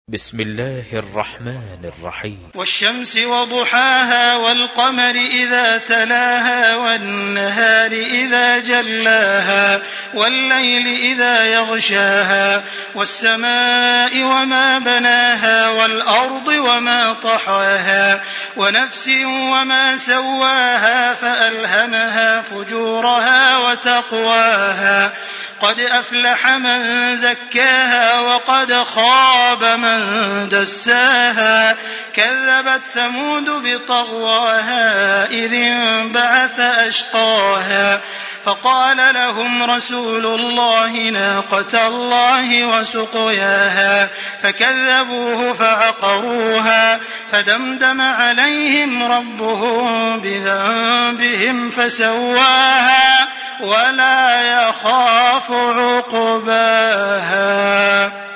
بسم الله الرحمن الرحيم. والشمس وضحاها والقمر إذا تلاها والنهار إذا جلاها والليل إذا يغشاها والسماء وما بناها والأرض وما طحاها ونفس وما سواها فألهمها فجورها وتقواها قد أفلح من زكاها وقد خاب من دساها كذبت ثمود بطغواها إذ انبعث أشقاها فقال لهم رسول الله ناقة الله وسقياها فكذبوه فعقروها فدمدم عليهم ربهم بذنبهم فسواها ولا يخاف عقباها.